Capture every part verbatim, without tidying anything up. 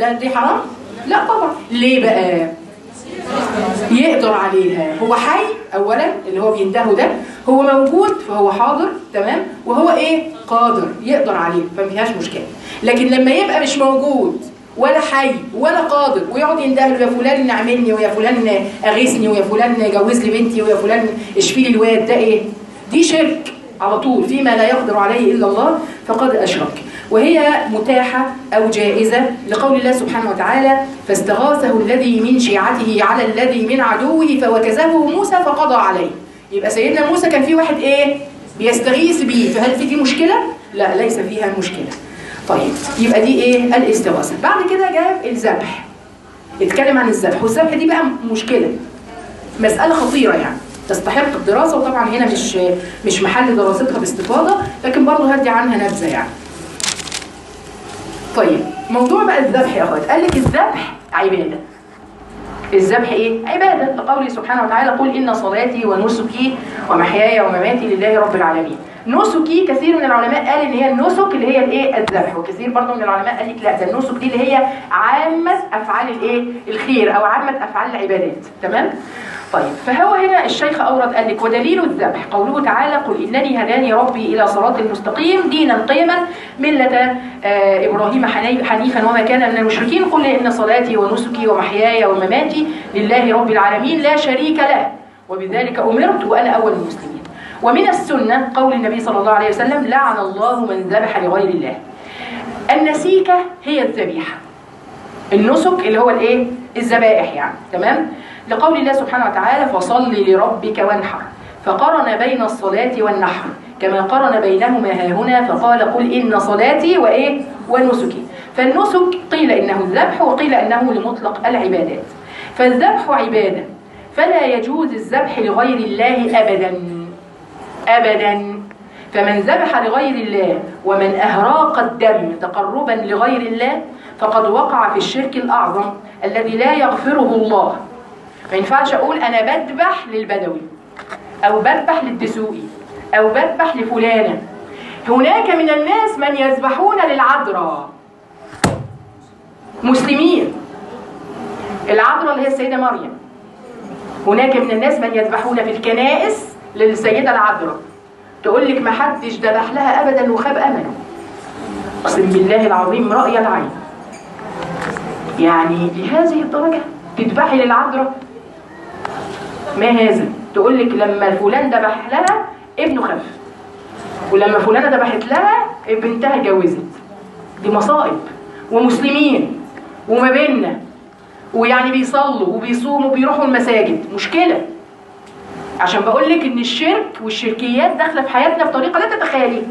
ده دي حرام؟ لا طبعا. ليه بقى؟ يقدر عليها، هو حي اولا اللي هو بيندهه ده، هو موجود فهو حاضر تمام، وهو ايه؟ قادر يقدر عليه، فما فيهاش مشكله. لكن لما يبقى مش موجود ولا حي ولا قادر ويقعد ينده له يا فلان نعملني ويا فلان اغيثني ويا فلان جوز لي بنتي ويا فلان اشفي لي الواد، ده ايه؟ دي شرك على طول فيما لا يقدر عليه الا الله، فقد اشرك. وهي متاحة أو جائزة لقول الله سبحانه وتعالى فاستغاثه الذي من شيعته على الذي من عدوه فوكزه موسى فقضى عليه. يبقى سيدنا موسى كان في واحد إيه؟ بيستغيث بيه، فهل في دي مشكلة؟ لا ليس فيها مشكلة. طيب يبقى دي إيه؟ الاستغاثة. بعد كده جاب الذبح، اتكلم عن الذبح، والذبح دي بقى مشكلة، مسألة خطيرة يعني تستحق الدراسة، وطبعا هنا مش مش محل دراستها باستفاضة، لكن برضه هدي عنها نبذة يعني. طيب موضوع بقى الذبح يا اخوات، قال لك الذبح عباده. الذبح ايه؟ عباده، لقوله سبحانه وتعالى قل ان صلاتي ونسكي ومحياي ومماتي لله رب العالمين. نسكي كثير من العلماء قال ان هي النسك اللي هي الايه؟ الذبح، وكثير برضه من العلماء قال لك لا ده النسك دي اللي هي عامه افعال الايه؟ الخير او عامه افعال العبادات، تمام؟ طيب فهو هنا الشيخ أورد قال لك ودليل الذبح قوله تعالى قل إنني هداني ربي إلى صراط مستقيم دينا قيما ملة آه إبراهيم حنيفا وما كان من المشركين قل إن صلاتي ونسكي ومحياي ومماتي لله رب العالمين لا شريك له وبذلك أمرت وأنا أول المسلمين. ومن السنة قول النبي صلى الله عليه وسلم لعن الله من ذبح لغير الله. النسيكة هي الذبيحة، النسك اللي هو الايه؟ الذبائح يعني، تمام؟ لقول الله سبحانه وتعالى فصل لربك وانحر، فقرن بين الصلاة والنحر كما قرن بينهما هاهنا فقال قل إن صلاتي وإيه؟ ونسكي. فالنسك قيل إنه الذبح وقيل إنه لمطلق العبادات. فالذبح عبادة، فلا يجوز الذبح لغير الله أبدا أبدا. فمن ذبح لغير الله ومن أهراق الدم تقربا لغير الله فقد وقع في الشرك الأعظم الذي لا يغفره الله. ما ينفعش أقول أنا بذبح للبدوي أو بذبح للدسوقي أو بذبح لفلانة. هناك من الناس من يذبحون للعذراء، مسلمين، العذراء اللي هي السيدة مريم. هناك من الناس من يذبحون في الكنائس للسيدة العذراء، تقول لك ما حدش ذبح لها أبدا وخاب أمله. أقسم بالله العظيم رأي العين، يعني لهذه الدرجة تذبحي للعذراء؟ ما هذا؟ تقول لك لما فلان ذبح لها ابنه خف، ولما فلانة ذبحت لها بنتها اتجوزت. دي مصائب، ومسلمين وما بيننا، ويعني بيصلوا وبيصوموا وبيروحوا المساجد، مشكلة. عشان بقول لك ان الشرك والشركيات داخله في حياتنا بطريقه لا تتخيليها،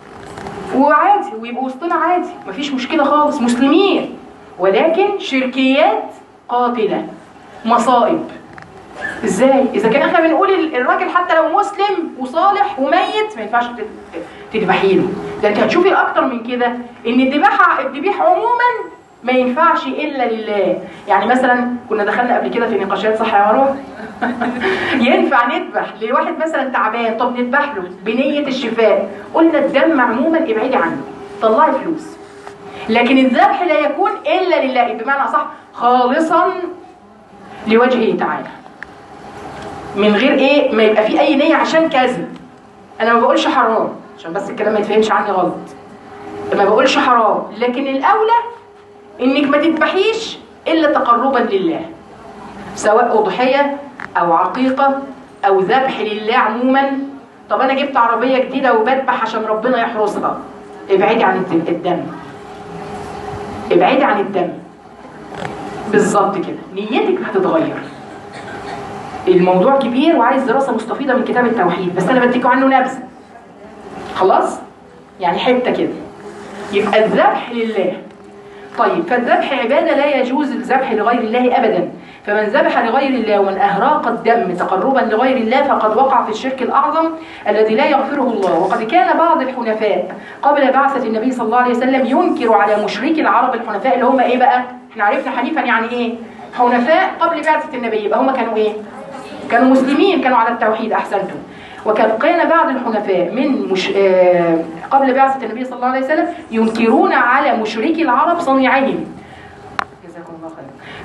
وعادي ويبقوا وسطنا عادي، مفيش مشكله خالص، مسلمين، ولكن شركيات قاتله، مصائب. ازاي؟ اذا كان احنا بنقول الراجل حتى لو مسلم وصالح وميت ما ينفعش تذبحي له، ده انت هتشوفي اكتر من كده ان الذبيحه الذبيح عموما ما ينفعش الا لله. يعني مثلا كنا دخلنا قبل كده في نقاشات، صح يا مروه؟ ينفع نذبح لواحد مثلا تعبان، طب نذبح له بنيه الشفاء، قلنا الدم عموما ابعدي عنه، طلعي فلوس. لكن الذبح لا يكون الا لله، بمعنى صح خالصا لوجهه تعالى، من غير ايه ما يبقى في اي نيه عشان كذب. انا ما بقولش حرام عشان بس الكلام ما يتفهمش عني غلط، ما بقولش حرام، لكن الاولى انك ما تذبحيش الا تقربا لله، سواء اضحيه او عقيقه او ذبح لله عموما. طب انا جبت عربيه جديده وبذبح عشان ربنا يحرسها، ابعدي عن الدم، ابعدي عن الدم بالظبط كده، نيتك هتتغير. الموضوع كبير وعايز دراسه مستفيضه من كتاب التوحيد، بس انا بديكوا عنه نبذه خلاص، يعني حته كده. يبقى الذبح لله. طيب فالذبح عباده لا يجوز الذبح لغير الله ابدا. فمن ذبح لغير الله ومن اهراق الدم تقربا لغير الله فقد وقع في الشرك الاعظم الذي لا يغفره الله. وقد كان بعض الحنفاء قبل بعثه النبي صلى الله عليه وسلم ينكر على مشركي العرب الحنفاء اللي هم ايه بقى؟ احنا عرفنا حنيفا يعني ايه؟ حنفاء قبل بعثه النبي، يبقى هم كانوا ايه؟ كانوا مسلمين، كانوا على التوحيد. احسنتم. وكان كان بعض الحنفاء من مش آه قبل بعثة النبي صلى الله عليه وسلم ينكرون على مشركي العرب صنيعهم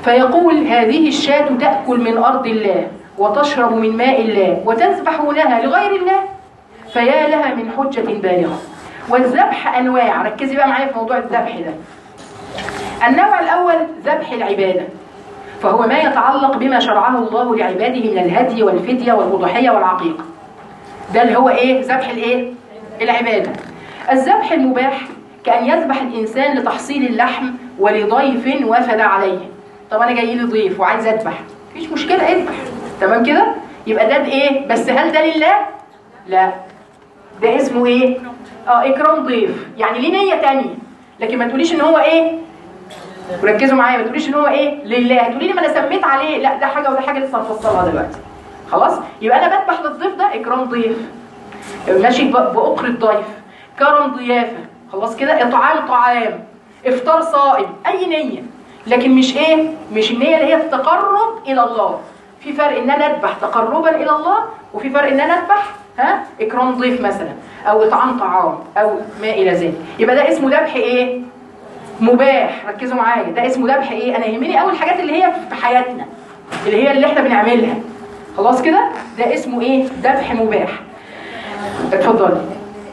فيقول هذه الشاة تأكل من أرض الله وتشرب من ماء الله وتذبحونها لغير الله، فيا لها من حجة بالغة. والذبح أنواع، ركزي بقى معايا في موضوع الذبح ده. النوع الأول ذبح العبادة، فهو ما يتعلق بما شرعه الله لعباده من الهدي والفدية والأضحية والعقيقة. ده اللي هو إيه؟ ذبح الإيه؟ العبادة. الذبح المباح كأن يذبح الإنسان لتحصيل اللحم ولضيف وفد عليه. طب أنا جاي لي ضيف وعايز أذبح، مفيش مشكلة اذبح، تمام كده؟ يبقى ده إيه؟ بس هل ده لله؟ لا، ده اسمه إيه؟ آه إكرام ضيف، يعني ليه نية تانية، لكن ما تقوليش إن هو إيه؟ وركزوا معايا، ما تقوليش إن هو إيه؟ لله، هتقولي لي ما أنا سميت عليه، لا ده حاجة وده حاجة لسه هنفصلها دلوقتي. خلاص؟ يبقى أنا بذبح للضيف ده إكرام ضيف، ماشي بأقر الضيف، كرم ضيافة، خلاص كده؟ إطعام طعام، إفطار صائم، أي نية، لكن مش إيه؟ مش النية اللي هي التقرب إلى الله. في فرق إن أنا أذبح تقربا إلى الله، وفي فرق إن أنا أذبح ها إكرام ضيف مثلا، أو إطعام طعام، أو ما إلى ذلك. يبقى ده اسمه ذبح إيه؟ مباح. ركزوا معايا، ده اسمه ذبح إيه؟ أنا يهمني أول الحاجات اللي هي في حياتنا، اللي هي اللي إحنا بنعملها، خلاص كده؟ ده اسمه إيه؟ ذبح مباح. اتفضلي.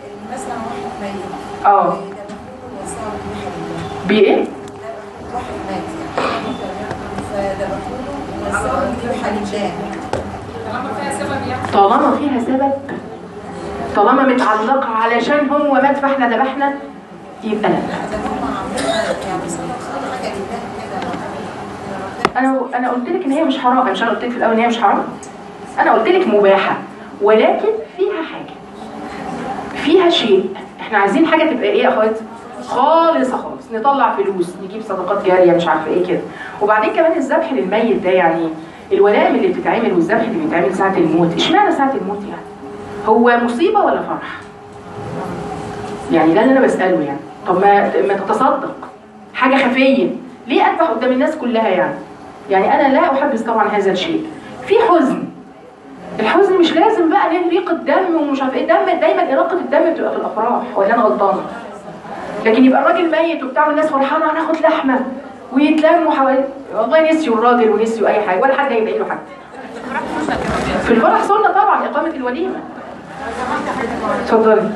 اه بايه؟ طالما فيها سبب، طالما متعلقه علشان هو مات فاحنا ذبحنا، يبقى لا. انا انا قلت لك ان هي مش حرام، مش انا قلت لك في الاول ان هي مش حرام؟ انا قلت لك مباحه، ولكن فيها حاجه، فيها شيء. احنا عايزين حاجه تبقى ايه يا اخواتي؟ خالصه خالص، نطلع فلوس، نجيب صدقات جاريه، مش عارفه ايه كده. وبعدين كمان الذبح للميت ده، يعني الولائم اللي بتتعمل والذبح اللي بيتعمل ساعه الموت، اشمعنى ساعه الموت يعني؟ هو مصيبه ولا فرح؟ يعني ده اللي انا بساله يعني. طب ما ما تتصدق حاجه خفيه، ليه اذبح قدام الناس كلها يعني؟ يعني انا لا احبذ طبعا هذا الشيء. في حزن، الحزن مش لازم بقى نريق الدم ومش عارف ايه، دم دايما اراقه الدم بتبقى في الافراح، ولا انا غلطانه؟ لكن يبقى الراجل ميت وبتاع والناس فرحانه هناخد لحمه ويتلموا حواليه، والله نسيوا الراجل ونسيوا اي حاجه، ولا حد هيدعي له حاجه. في الفرح سنه طبعا اقامه الوليمه. اتفضلي.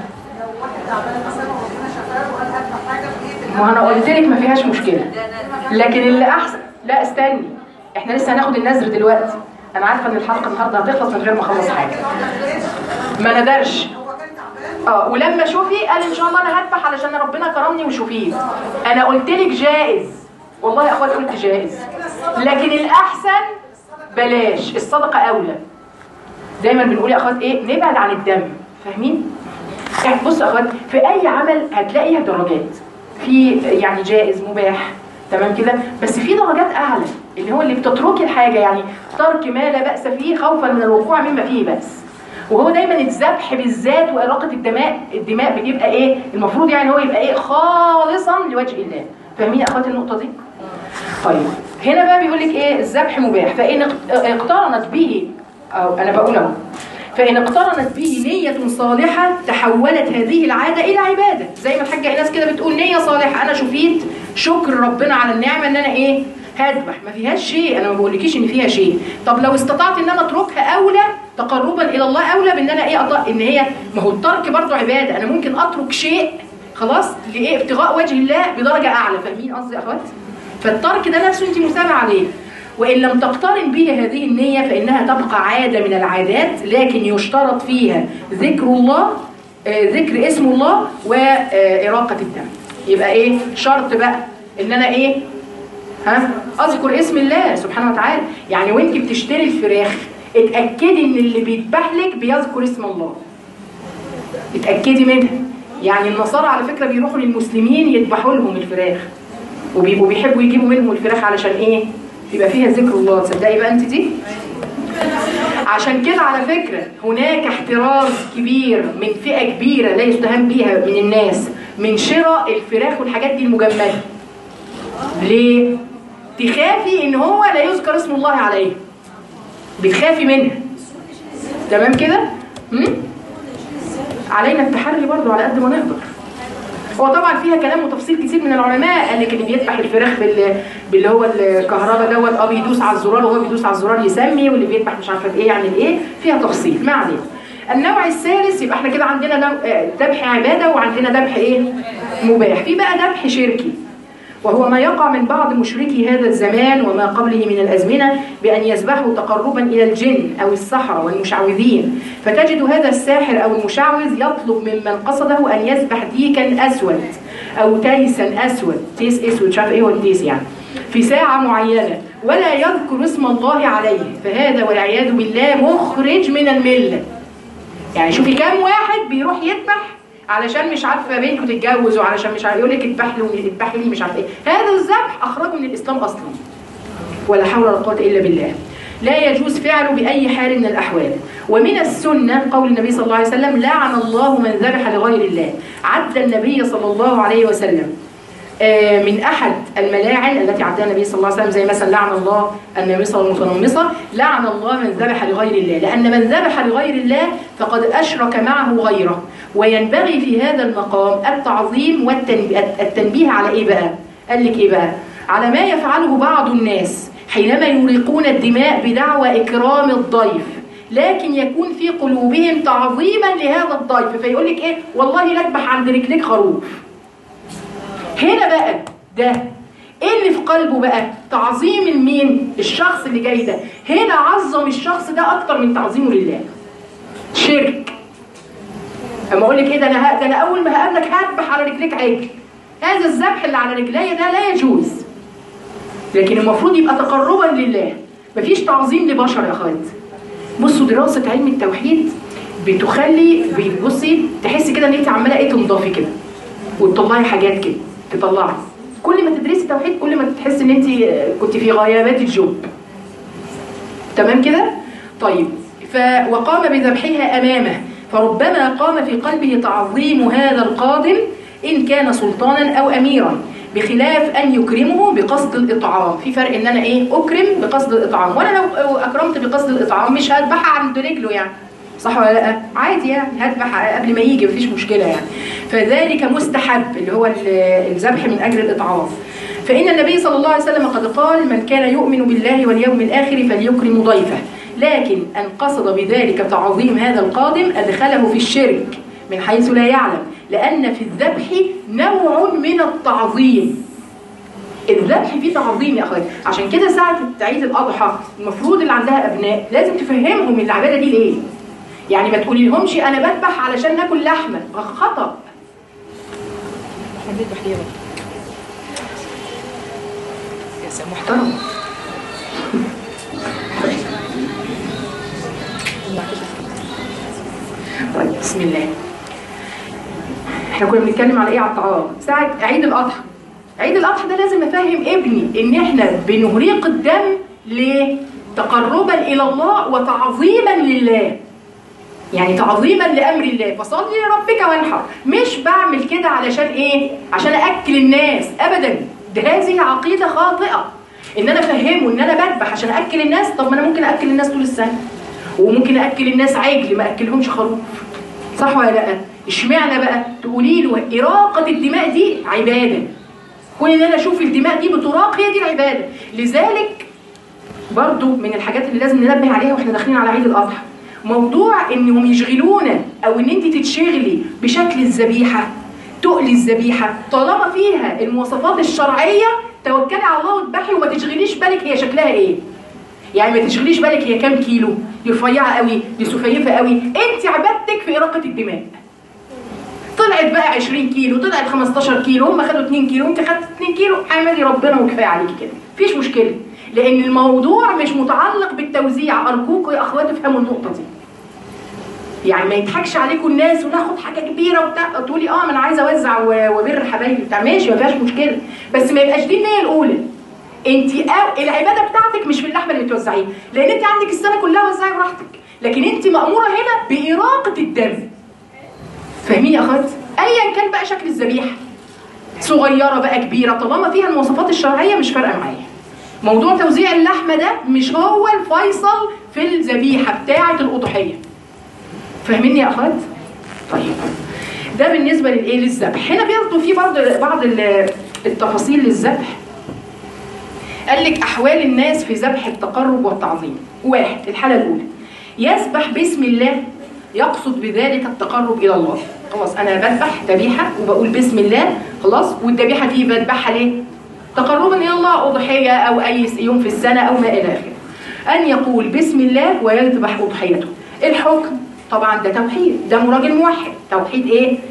ما انا قلت لك ما فيهاش مشكله، لكن اللي احسن، لا استني، احنا لسه هناخد النذر دلوقتي. انا عارفه ان الحلقه النهارده هتخلص من غير ما اخلص حاجه، ما ندرش. اه ولما شوفي قال ان شاء الله انا هذبح علشان ربنا كرمني وشوفيه. انا قلت لك جائز، والله يا اخوات قلت جائز، لكن الاحسن بلاش، الصدقه اولى. دايما بنقول يا اخوات ايه؟ نبعد عن الدم، فاهمين؟ يعني بصوا يا اخوات، في اي عمل هتلاقيها درجات، في يعني جائز مباح، تمام كده؟ بس في درجات اعلى، اللي هو اللي بتتركي الحاجه، يعني ترك ما لا باس فيه خوفا من الوقوع مما فيه بأس. وهو دايما الذبح بالذات واراقه الدماء، الدماء بتبقى ايه؟ المفروض يعني هو يبقى ايه؟ خالصا لوجه الله. فاهمين يا اخواتي النقطه دي؟ طيب هنا بقى بيقول لك ايه؟ الذبح مباح، فان اقترنت به، او انا بقول اهو، فإن اقترنت به نية صالحة تحولت هذه العادة إلى عبادة. زي ما الحاجة إيناس كده بتقول نية صالحة، أنا شفيت شكر ربنا على النعمة إن أنا إيه؟ هذبح، ما فيهاش شيء، أنا ما بقولكيش إن فيها شيء. طب لو استطعت إن أنا أتركها أولى، تقربا إلى الله أولى بإن أنا إيه؟ أطلع إن هي، ما هو الترك برضه عبادة، أنا ممكن أترك شيء خلاص لإيه؟ ابتغاء وجه الله بدرجة أعلى. فاهمين قصدي يا أخوات؟ فالترك ده نفسه أنت مثابة عليه. وإن لم تقترن به هذه النية فإنها تبقى عادة من العادات، لكن يشترط فيها ذكر الله، آه ذكر اسم الله وإراقة الدم. يبقى إيه؟ شرط بقى إن أنا إيه؟ ها؟ أذكر اسم الله سبحانه وتعالى. يعني وإنت بتشتري الفراخ اتأكدي إن اللي بيذبح لك بيذكر اسم الله. اتأكدي منها. يعني النصارى على فكرة بيروحوا للمسلمين يذبحوا لهم الفراخ، وبيبقوا بيحبوا يجيبوا منهم الفراخ علشان إيه؟ يبقى فيها ذكر الله. تصدقي بقى انت دي؟ عشان كده على فكرة هناك احتراز كبير من فئة كبيرة لا يستهان بيها من الناس من شراء الفراخ والحاجات دي المجمدة. ليه؟ تخافي ان هو لا يذكر اسم الله عليه، بتخافي منها، تمام كده؟ علينا التحري برضو على قد ما نقدر. هو طبعا فيها كلام وتفصيل كتير من العلماء، قال لك اللي بيذبح الفراخ بال... باللي هو الكهرباء دوت اه بيدوس على الزرار وهو بيدوس على الزرار يسمي، واللي بيذبح مش عارفه ايه يعمل ايه، فيها تفصيل ما علينا. النوع الثالث يبقى احنا كده عندنا ذبح عباده وعندنا ذبح ايه؟ مباح. في بقى ذبح شركي، وهو ما يقع من بعض مشركي هذا الزمان وما قبله من الأزمنة بأن يذبحوا تقربا إلى الجن أو السحرة والمشعوذين، فتجد هذا الساحر أو المشعوذ يطلب ممن قصده أن يذبح ديكا أسود أو تيسا أسود، تيس أسود مش عارف إيه هو التيس يعني، في ساعة معينة ولا يذكر اسم الله عليه، فهذا والعياذ بالله مخرج من الملة. يعني شوفي كام واحد بيروح يذبح علشان مش عارفه بنته تتجوز، وعلشان مش عارفه يقول لك اذبح له اذبحي لي مش عارفه ايه، هذا الذبح اخرجه من الاسلام اصلا. ولا حول ولا قوه الا بالله. لا يجوز فعله باي حال من الاحوال. ومن السنه قول النبي صلى الله عليه وسلم: لعن الله من ذبح لغير الله. عد النبي صلى الله عليه وسلم من احد الملاعن التي عدها النبي صلى الله عليه وسلم، زي مثلا لعن الله النامصه والمتنمصه، لعن الله من ذبح لغير الله، لان من ذبح لغير الله فقد اشرك معه غيره. وينبغي في هذا المقام التعظيم والتنبيه على ايه بقى؟ قال لك ايه بقى؟ على ما يفعله بعض الناس حينما يريقون الدماء بدعوى اكرام الضيف، لكن يكون في قلوبهم تعظيما لهذا الضيف، فيقول لك ايه؟ والله لا اذبح عند رجليك خروف. هنا بقى ده ايه اللي في قلبه بقى؟ تعظيم المين؟ الشخص اللي جاي ده. هنا عظم الشخص ده اكتر من تعظيمه لله. شرك. اما اقول لك ايه ده انا ده انا اول ما هقابلك هذبح على رجليك عجل. هذا الذبح اللي على رجلي ده لا يجوز. لكن المفروض يبقى تقربا لله. مفيش تعظيم لبشر يا اخوات. بصوا دراسه علم التوحيد بتخلي بصي تحسي كده ان انت عماله ايه تنضافي كده. وتطلعي حاجات كده. تطلعي كل ما تدرسي توحيد كل ما تحسي ان انت كنت في غيابات الجب. تمام كده؟ طيب ف وقام بذبحها امامه، فربما قام في قلبه تعظيم هذا القادم ان كان سلطانا او اميرا، بخلاف ان يكرمه بقصد الاطعام. في فرق ان انا ايه؟ اكرم بقصد الاطعام، وانا لو اكرمت بقصد الاطعام مش هذبحها عند رجله يعني. صح ولا لا؟ عادي يعني هذبح قبل ما يجي مفيش مشكله يعني. فذلك مستحب اللي هو الذبح من اجل الاطعام. فان النبي صلى الله عليه وسلم قد قال: من كان يؤمن بالله واليوم الاخر فليكرم ضيفه، لكن ان قصد بذلك تعظيم هذا القادم ادخله في الشرك من حيث لا يعلم، لان في الذبح نوع من التعظيم. الذبح فيه تعظيم يا اخواتي. عشان كده ساعه عيد الاضحى المفروض اللي عندها ابناء لازم تفهمهم العباده دي ليه. يعني ما تقولي لهمش انا بذبح علشان ناكل لحمه، خطأ. بذبح ليه بقى؟ يا سلام محترم. طيب بسم الله. احنا كنا بنتكلم على ايه؟ على الطعام. ساعه عيد الاضحى. عيد الاضحى ده لازم افهم ابني ان احنا بنهريق الدم ليه؟ تقربا الى الله وتعظيما لله. يعني تعظيما لامر الله، فصلي لربك وانحر. مش بعمل كده علشان ايه؟ عشان اكل الناس ابدا. ده هذه عقيده خاطئه. ان انا افهمه ان انا بذبح عشان اكل الناس. طب ما انا ممكن اكل الناس طول السنه، وممكن اكل الناس عجل ما اكلهمش خروف. صح ولا لا؟ اشمعنى بقى؟ تقولي له اراقه الدماء دي عباده. كون ان انا اشوف الدماء دي بتراق هي دي العباده. لذلك برضو من الحاجات اللي لازم ننبه عليها واحنا داخلين على عيد الاضحى موضوع انهم يشغلونا او ان انت تتشغلي بشكل الذبيحه، تقلي الذبيحه طالما فيها المواصفات الشرعيه، توكلي على الله واذبحي وما تشغليش بالك هي شكلها ايه. يعني ما تشغليش بالك هي كام كيلو، دي رفيعه قوي، دي سفيفه قوي. انت عبادتك في اراقه الدماء. طلعت بقى عشرين كيلو، طلعت خمستاشر كيلو، هم خدوا اتنين كيلو، انت خدت اتنين كيلو، حمدي ربنا وكفايه عليكي كده. مفيش مشكله. لان الموضوع مش متعلق بالتوزيع. ارجوكم يا اخوات افهموا النقطه دي. يعني ما يضحكش عليكم الناس وناخد حاجه كبيره وبتاع تقولي اه ما انا عايزه اوزع وبر حبايبي بتاع، ماشي ما فيهاش مشكله، بس ما يبقاش دي النيه الاولى. انت العباده بتاعتك مش في اللحمه اللي بتوزعيها، لان انت عندك السنه كلها وزعي براحتك، لكن انت ماموره هنا باراقه الدم. فاهمين يا اخوات؟ ايا كان بقى شكل الذبيحه، صغيره بقى كبيره، طالما فيها المواصفات الشرعيه مش فارقه معايا. موضوع توزيع اللحمه ده مش هو الفيصل في الذبيحه بتاعه الاضحيه. فاهمين يا اخوات؟ طيب ده بالنسبه للايه؟ للذبح. هنا برضه في برضه بعض التفاصيل للذبح. قال لك احوال الناس في ذبح التقرب والتعظيم. واحد، الحاله الاولى يذبح باسم الله يقصد بذلك التقرب الى الله. خلاص انا بذبح ذبيحه وبقول بسم الله، خلاص، والذبيحه دي بذبحها ليه؟ تقربا الى الله، اضحيه او اي يوم في السنه او ما الى اخره. ان يقول بسم الله ويذبح اضحيته. الحكم طبعا ده توحيد، ده راجل موحد، توحيد ايه؟